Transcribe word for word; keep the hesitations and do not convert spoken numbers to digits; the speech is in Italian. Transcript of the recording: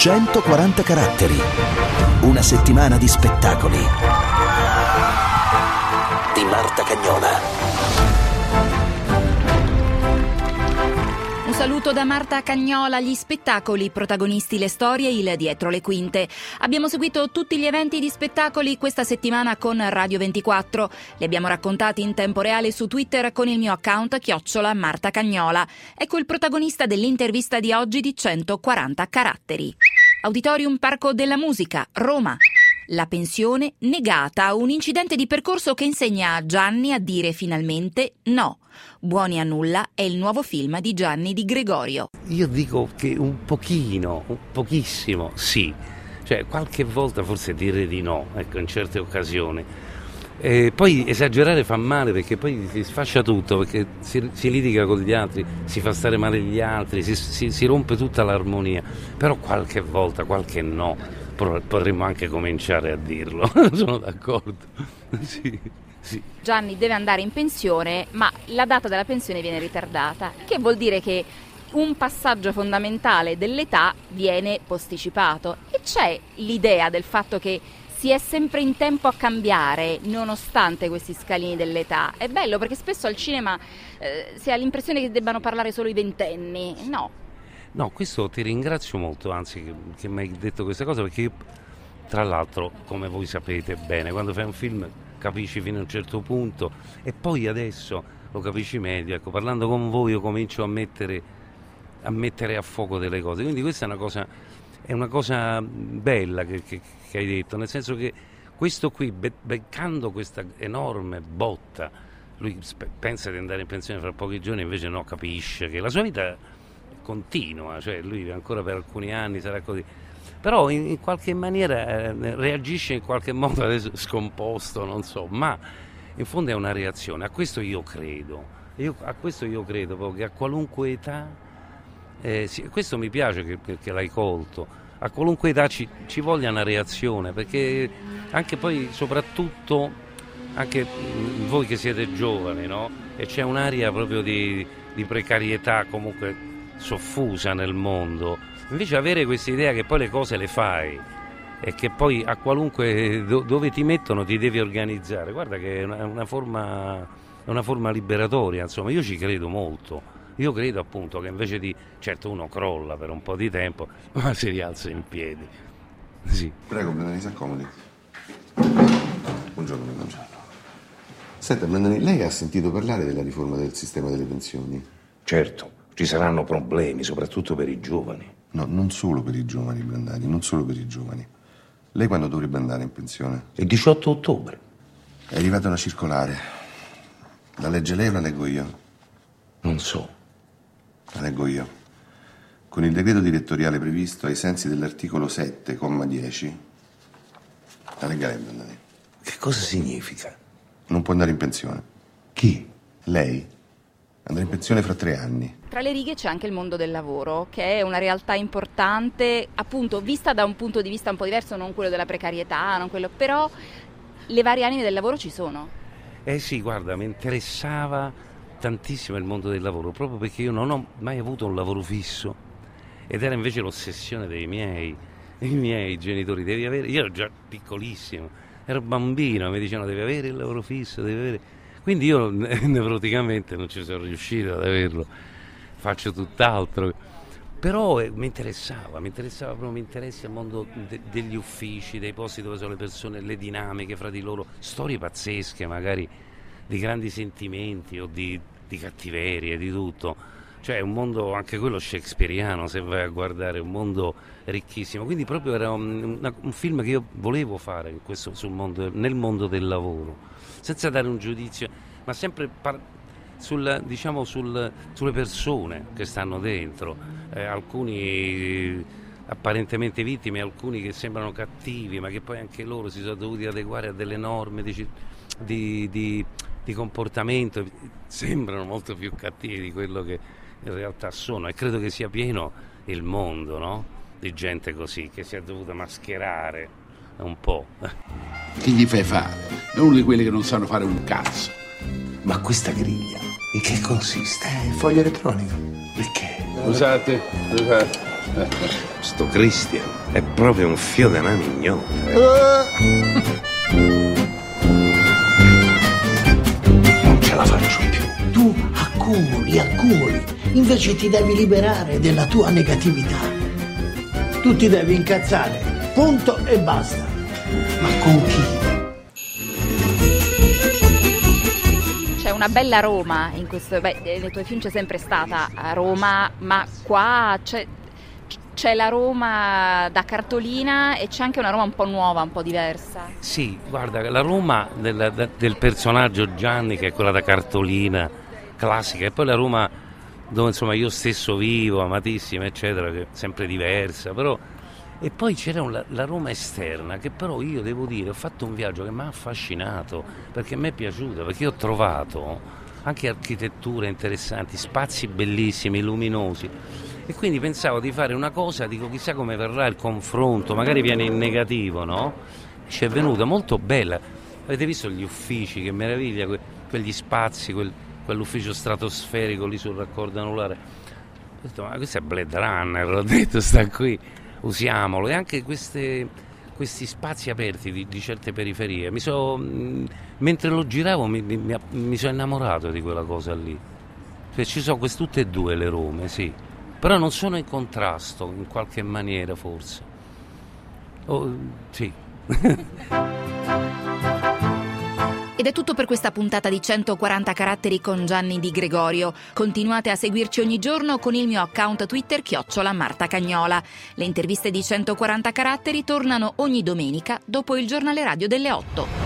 centoquaranta caratteri. Una settimana di spettacoli di Marta Cagnola. Un saluto da Marta Cagnola. Gli spettacoli, protagonisti le storie, il dietro le quinte. Abbiamo seguito tutti gli eventi di spettacoli questa settimana con Radio ventiquattro. Li abbiamo raccontati in tempo reale su Twitter con il mio account chiocciola Marta Cagnola. Ecco il protagonista dell'intervista di oggi di centoquaranta caratteri. Auditorium Parco della Musica, Roma. La pensione negata, un incidente di percorso che insegna a Gianni a dire finalmente no. Buoni a nulla è il nuovo film di Gianni Di Gregorio. Io dico che un pochino, un pochissimo sì, cioè qualche volta forse dire di no, ecco, in certe occasioni. E poi esagerare fa male perché poi si sfascia tutto, perché si, si litiga con gli altri, si fa stare male gli altri, si, si, si rompe tutta l'armonia. Però qualche volta, qualche no, potremmo anche cominciare a dirlo. Sono d'accordo. Sì, sì. Gianni deve andare in pensione, ma la data della pensione viene ritardata, che vuol dire che un passaggio fondamentale dell'età viene posticipato. E c'è l'idea del fatto che si è sempre in tempo a cambiare nonostante questi scalini dell'età. È bello perché spesso al cinema eh, si ha l'impressione che debbano parlare solo i ventenni. No. No, questo ti ringrazio molto, anzi, che, che mi hai detto questa cosa, perché io, tra l'altro, come voi sapete bene, quando fai un film capisci fino a un certo punto e poi adesso lo capisci meglio. Ecco, parlando con voi io comincio a mettere a, mettere a fuoco delle cose, quindi questa è una cosa, è una cosa bella che, che, che hai detto, nel senso che questo qui, be- beccando questa enorme botta, lui spe- pensa di andare in pensione fra pochi giorni, invece no, capisce che la sua vita continua, cioè lui ancora per alcuni anni sarà così, però in, in qualche maniera eh, reagisce in qualche modo, adesso scomposto, non so, ma in fondo è una reazione. A questo io credo, io, a questo io credo proprio che a qualunque età, eh, sì, questo mi piace che, che, che l'hai colto, a qualunque età ci, ci voglia una reazione, perché anche poi soprattutto anche voi che siete giovani, no? E c'è un'aria proprio di, di precarietà comunque soffusa nel mondo, invece avere questa idea che poi le cose le fai e che poi a qualunque do, dove ti mettono ti devi organizzare, guarda che è una, una forma è una forma liberatoria, insomma. Io ci credo molto, io credo appunto che invece di, certo uno crolla per un po' di tempo ma si rialza in piedi. Sì. Prego, Brandani, si accomodi. Buongiorno, buongiorno. Senta, Brandani, lei ha sentito parlare della riforma del sistema delle pensioni? Certo. Ci saranno problemi, soprattutto per i giovani. No, non solo per i giovani, Brandani, non solo per i giovani. Lei quando dovrebbe andare in pensione? Il diciotto ottobre. È arrivata una circolare. La legge lei o la leggo io? Non so. La leggo io. Con il decreto direttoriale previsto ai sensi dell'articolo sette, comma dieci. La legga lei, Brandani. Che cosa significa? Non può andare in pensione. Chi? Lei? Andrà in pensione fra tre anni. Tra le righe c'è anche il mondo del lavoro, che è una realtà importante, appunto vista da un punto di vista un po' diverso, non quello della precarietà, non quello, però le varie anime del lavoro ci sono. Eh sì, guarda, mi interessava tantissimo il mondo del lavoro, proprio perché io non ho mai avuto un lavoro fisso ed era invece l'ossessione dei miei, dei miei genitori. Devi avere, io ero già piccolissimo, ero bambino, mi dicevano devi avere il lavoro fisso, devi avere... Quindi io nevroticamente non ci sono riuscito ad averlo, faccio tutt'altro, però eh, mi interessava, mi interessava proprio, mi interessa il mondo de- degli uffici, dei posti dove sono le persone, le dinamiche fra di loro, storie pazzesche magari di grandi sentimenti o di, di cattiverie, di tutto, cioè un mondo anche quello shakespeariano, se vai a guardare, un mondo ricchissimo, quindi proprio era un, una, un film che io volevo fare in questo, sul mondo, nel mondo del lavoro, senza dare un giudizio, ma sempre par- sul, diciamo sul, sulle persone che stanno dentro, eh, alcuni apparentemente vittime, alcuni che sembrano cattivi, ma che poi anche loro si sono dovuti adeguare a delle norme di, di, di, di comportamento, sembrano molto più cattivi di quello che in realtà sono, e credo che sia pieno il mondo, no? Di gente così, che si è dovuta mascherare un po'. Chi gli fai fare? È uno di quelli che non sanno fare un cazzo. Ma questa griglia in che consiste? È il foglio elettronico. Perché? Scusate, scusate. Sto Christian è proprio un fio di una mignota. Non ce la faccio più. Tu accumuli, accumuli, invece ti devi liberare della tua negatività. Tu ti devi incazzare, punto e basta. Ma con chi? C'è una bella Roma in questo, beh, nei tuoi film c'è sempre stata a Roma, ma qua c'è, c'è la Roma da cartolina e c'è anche una Roma un po' nuova, un po' diversa. Sì, guarda, la Roma del, del personaggio Gianni, che è quella da cartolina classica, e poi la Roma dove insomma io stesso vivo, amatissima, eccetera, che è sempre diversa, però. E poi c'era un, la Roma esterna, che però io devo dire ho fatto un viaggio che mi ha affascinato, perché mi è piaciuta, perché io ho trovato anche architetture interessanti, spazi bellissimi, luminosi, e quindi pensavo di fare una cosa, dico chissà come verrà il confronto, magari viene in negativo, no? Ci è venuta molto bella. Avete visto gli uffici, che meraviglia, que, quegli spazi, quel, quell'ufficio stratosferico lì sul raccordo anulare. Ho detto, ma questo è Blade Runner, ho detto, sta qui, usiamolo. E anche queste, questi spazi aperti di, di certe periferie, mi so, mh, mentre lo giravo mi, mi, mi sono innamorato di quella cosa lì. Cioè, ci sono queste tutte e due le Rome, sì, però non sono in contrasto in qualche maniera, forse. Oh, sì. Ed è tutto per questa puntata di centoquaranta caratteri con Gianni Di Gregorio. Continuate a seguirci ogni giorno con il mio account Twitter chiocciola Marta Cagnola. Le interviste di centoquaranta caratteri tornano ogni domenica dopo il giornale radio delle otto.